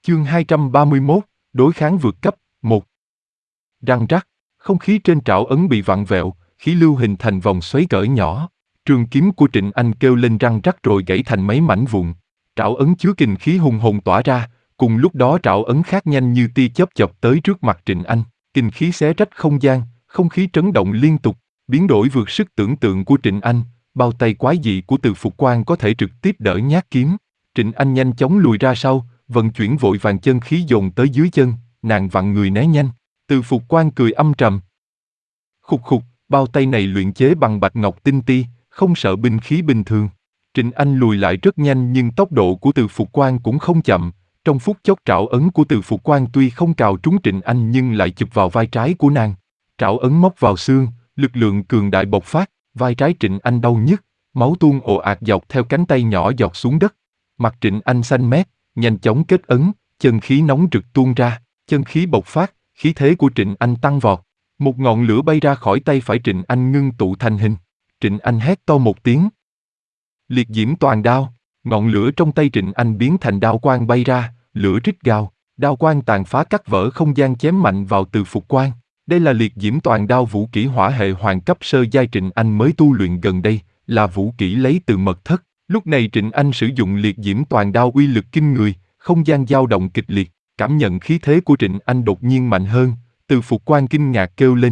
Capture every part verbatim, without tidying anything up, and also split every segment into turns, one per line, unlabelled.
Chương hai trăm ba mươi mốt, đối kháng vượt cấp, một. Răng rắc, không khí trên trảo ấn bị vặn vẹo, khí lưu hình thành vòng xoáy cỡ nhỏ. Trường kiếm của Trịnh Anh kêu lên răng rắc rồi gãy thành mấy mảnh vụn. Trảo ấn chứa kình khí hùng hồn tỏa ra, cùng lúc đó trảo ấn khác nhanh như tia chớp chọc tới trước mặt Trịnh Anh. Kình khí xé rách không gian, không khí trấn động liên tục, biến đổi vượt sức tưởng tượng của Trịnh Anh. Bao tay quái dị của Từ Phục Quan có thể trực tiếp đỡ nhát kiếm. Trịnh Anh nhanh chóng lùi ra sau, vận chuyển vội vàng chân khí dồn tới dưới chân, nàng vặn người né nhanh. Từ Phục Quan cười âm trầm. Khục khục, bao tay này luyện chế bằng bạch ngọc tinh ti, không sợ binh khí bình thường. Trịnh Anh lùi lại rất nhanh nhưng tốc độ của Từ Phục Quan cũng không chậm. Trong phút chốc trảo ấn của Từ Phục Quan tuy không cào trúng Trịnh Anh nhưng lại chụp vào vai trái của nàng. Trảo ấn móc vào xương, lực lượng cường đại bộc phát, vai trái Trịnh Anh đau nhức, máu tuôn ồ ạt dọc theo cánh tay nhỏ giọt xuống đất. Mặt Trịnh Anh xanh mét, nhanh chóng kết ấn, chân khí nóng rực tuôn ra, chân khí bộc phát, khí thế của Trịnh Anh tăng vọt. Một ngọn lửa bay ra khỏi tay phải Trịnh Anh ngưng tụ thành hình. Trịnh Anh hét to một tiếng. Liệt diễm toàn đao, ngọn lửa trong tay Trịnh Anh biến thành đao quang bay ra, lửa rít gào, đao quang tàn phá cắt vỡ không gian chém mạnh vào Từ Phục Quan. Đây là liệt diễm toàn đao vũ kỹ hỏa hệ hoàng cấp sơ giai Trịnh Anh mới tu luyện gần đây, là vũ kỹ lấy từ mật thất. Lúc này Trịnh Anh sử dụng liệt diễm toàn đao uy lực kinh người, không gian dao động kịch liệt, cảm nhận khí thế của Trịnh Anh đột nhiên mạnh hơn, Từ Phục Quan kinh ngạc kêu lên.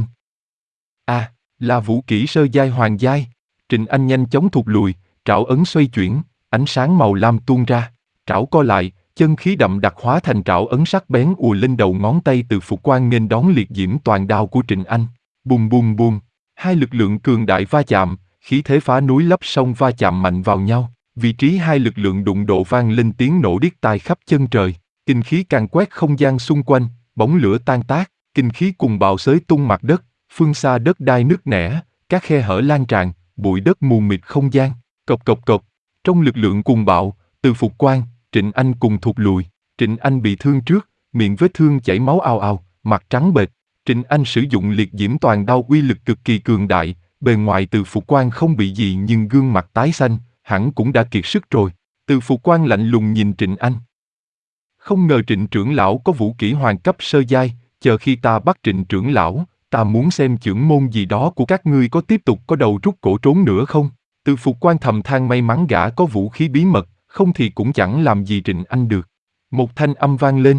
À, là vũ kỹ sơ giai hoàng giai. Trịnh Anh nhanh chóng thụt lùi, trảo ấn xoay chuyển, ánh sáng màu lam tuôn ra, trảo co lại, chân khí đậm đặc hóa thành trảo ấn sắc bén ùa lên đầu ngón tay Từ Phục Quan nghênh đón liệt diễm toàn đao của Trịnh Anh. Bùm bùm bùm, hai lực lượng cường đại va chạm, khí thế phá núi lấp sông va chạm mạnh vào nhau, vị trí hai lực lượng đụng độ vang lên tiếng nổ điếc tai khắp chân trời, kinh khí càn quét không gian xung quanh, bóng lửa tan tác, kinh khí cùng bạo xới tung mặt đất, phương xa đất đai nứt nẻ, các khe hở lan tràn, bụi đất mù mịt không gian, cộc cộc cộc. Trong lực lượng cùng bạo, Từ Phục Quan, Trịnh Anh cùng thụt lùi. Trịnh Anh bị thương trước, miệng vết thương chảy máu ào ào, mặt trắng bệch. Trịnh Anh sử dụng liệt diễm toàn đao uy lực cực kỳ cường đại, bề ngoài Từ Phục Quan không bị gì nhưng gương mặt tái xanh, hẳn cũng đã kiệt sức rồi. Từ Phục Quan lạnh lùng nhìn Trịnh Anh. Không ngờ Trịnh trưởng lão có vũ kỹ hoàng cấp sơ giai, chờ khi ta bắt Trịnh trưởng lão, ta muốn xem chưởng môn gì đó của các ngươi có tiếp tục có đầu rút cổ trốn nữa không. Từ Phục Quan thầm than may mắn gã có vũ khí bí mật, không thì cũng chẳng làm gì Trịnh Anh được. Một thanh âm vang lên.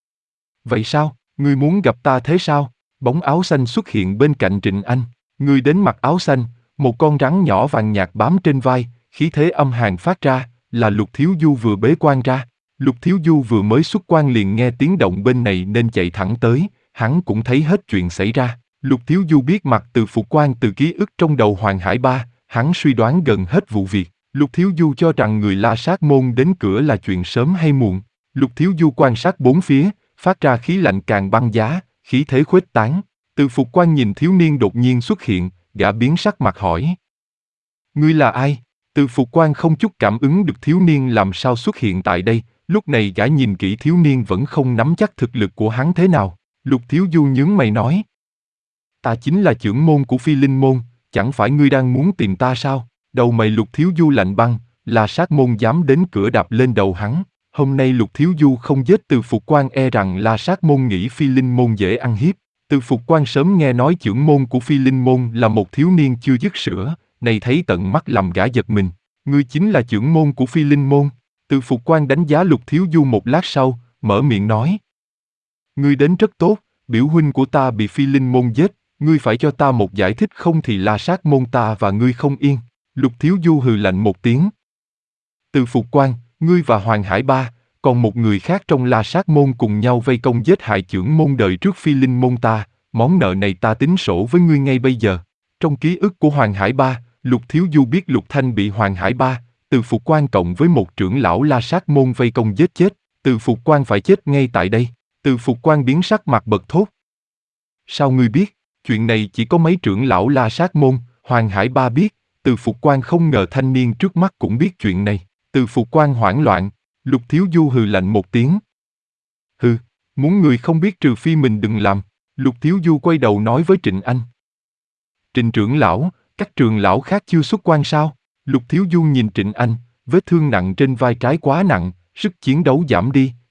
Vậy sao, ngươi muốn gặp ta thế sao? Bóng áo xanh xuất hiện bên cạnh Trịnh Anh. Người đến mặc áo xanh, một con rắn nhỏ vàng nhạt bám trên vai, khí thế âm hàn phát ra, là Lục Thiếu Du vừa bế quan ra. Lục Thiếu Du vừa mới xuất quan liền nghe tiếng động bên này nên chạy thẳng tới, hắn cũng thấy hết chuyện xảy ra. Lục Thiếu Du biết mặt Từ Phục Quan từ ký ức trong đầu Hoàng Hải Ba, hắn suy đoán gần hết vụ việc. Lục Thiếu Du cho rằng người La Sát môn đến cửa là chuyện sớm hay muộn. Lục Thiếu Du quan sát bốn phía, phát ra khí lạnh càng băng giá, khí thế khuếch tán. Từ Phục Quan nhìn thiếu niên đột nhiên xuất hiện, gã biến sắc mặt hỏi. Ngươi là ai? Từ Phục Quan không chút cảm ứng được thiếu niên làm sao xuất hiện tại đây, lúc này gã nhìn kỹ thiếu niên vẫn không nắm chắc thực lực của hắn thế nào. Lục Thiếu Du nhướng mày nói. Ta chính là trưởng môn của Phi Linh môn, chẳng phải ngươi đang muốn tìm ta sao? Đầu mày Lục Thiếu Du lạnh băng, là sát môn dám đến cửa đạp lên đầu hắn. Hôm nay Lục Thiếu Du không giết Từ Phục Quan e rằng là sát môn nghĩ Phi Linh môn dễ ăn hiếp. Từ Phục Quan sớm nghe nói trưởng môn của Phi Linh môn là một thiếu niên chưa dứt sữa, này thấy tận mắt làm gã giật mình. Ngươi chính là trưởng môn của Phi Linh môn. Từ Phục Quan đánh giá Lục Thiếu Du một lát sau, mở miệng nói. Ngươi đến rất tốt, biểu huynh của ta bị Phi Linh môn giết, ngươi phải cho ta một giải thích không thì La Sát môn ta và ngươi không yên. Lục Thiếu Du hừ lạnh một tiếng. Từ Phục Quan, ngươi và Hoàng Hải Ba, còn một người khác trong La Sát môn cùng nhau vây công giết hại trưởng môn đời trước Phi Linh môn ta, món nợ này ta tính sổ với ngươi ngay bây giờ. Trong ký ức của Hoàng Hải Ba, Lục Thiếu Du biết Lục Thanh bị Hoàng Hải Ba, Từ Phục Quan cộng với một trưởng lão La Sát môn vây công giết chết, Từ Phục Quan phải chết ngay tại đây. Từ Phục Quan biến sắc mặt bật thốt. Sao ngươi biết? Chuyện này chỉ có mấy trưởng lão La Sát môn, Hoàng Hải Ba biết. Từ Phục Quan không ngờ thanh niên trước mắt cũng biết chuyện này. Từ Phục Quan hoảng loạn, Lục Thiếu Du hừ lạnh một tiếng. Hừ, muốn người không biết trừ phi mình đừng làm. Lục Thiếu Du quay đầu nói với Trịnh Anh. Trịnh trưởng lão, các trưởng lão khác chưa xuất quan sao? Lục Thiếu Du nhìn Trịnh Anh, vết thương nặng trên vai trái quá nặng, sức chiến đấu giảm đi,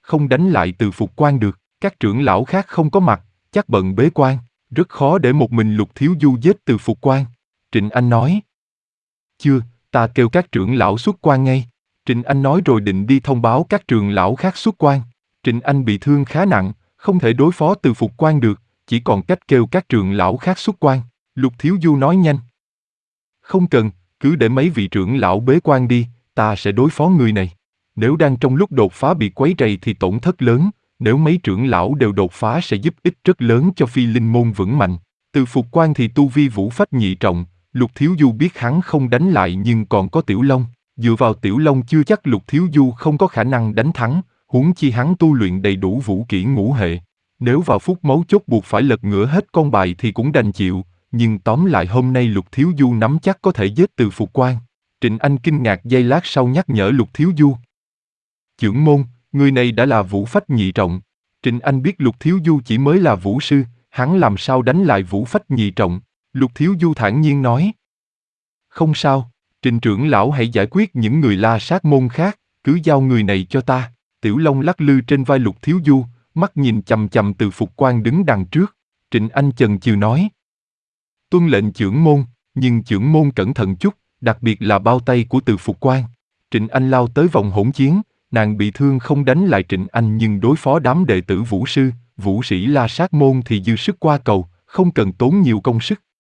không đánh lại Từ Phục Quan được, các trưởng lão khác không có mặt, chắc bận bế quan, rất khó để một mình Lục Thiếu Du giết Từ Phục Quan. Trịnh Anh nói. Chưa, ta kêu các trưởng lão xuất quan ngay. Trịnh Anh nói rồi định đi thông báo các trưởng lão khác xuất quan. Trịnh Anh bị thương khá nặng, không thể đối phó Từ Phục Quan được, chỉ còn cách kêu các trưởng lão khác xuất quan. Lục Thiếu Du nói nhanh. Không cần, cứ để mấy vị trưởng lão bế quan đi, ta sẽ đối phó người này. Nếu đang trong lúc đột phá bị quấy rầy thì tổn thất lớn, nếu mấy trưởng lão đều đột phá sẽ giúp ích rất lớn cho phi linh môn vững mạnh. Từ Phục Quan thì tu vi vũ phách nhị trọng, Lục Thiếu Du biết hắn không đánh lại nhưng còn có Tiểu Long, dựa vào Tiểu Long chưa chắc Lục Thiếu Du không có khả năng đánh thắng, huống chi hắn tu luyện đầy đủ vũ kỹ ngũ hệ. Nếu vào phút mấu chốt buộc phải lật ngửa hết con bài thì cũng đành chịu, nhưng tóm lại hôm nay Lục Thiếu Du nắm chắc có thể giết Từ Phục Quan. Trịnh Anh kinh ngạc giây lát sau nhắc nhở Lục Thiếu Du. Chưởng môn, người này đã là vũ phách nhị trọng. Trịnh Anh biết Lục Thiếu Du chỉ mới là vũ sư, hắn làm sao đánh lại vũ phách nhị trọng. Lục Thiếu Du thản nhiên nói. Không sao, Trịnh trưởng lão hãy giải quyết những người La Sát môn khác, cứ giao người này cho ta. Tiểu Long lắc lư trên vai Lục Thiếu Du, mắt nhìn chằm chằm Từ Phục Quan đứng đằng trước. Trịnh Anh chần chừ nói. Tuân lệnh chưởng môn, nhưng chưởng môn cẩn thận chút, đặc biệt là bao tay của Từ Phục Quan. Trịnh Anh lao tới vòng hỗn chiến, nàng bị thương không đánh lại Trịnh Anh nhưng đối phó đám đệ tử vũ sư, vũ sĩ La Sát môn thì dư sức qua cầu, không cần tốn nhiều công sức.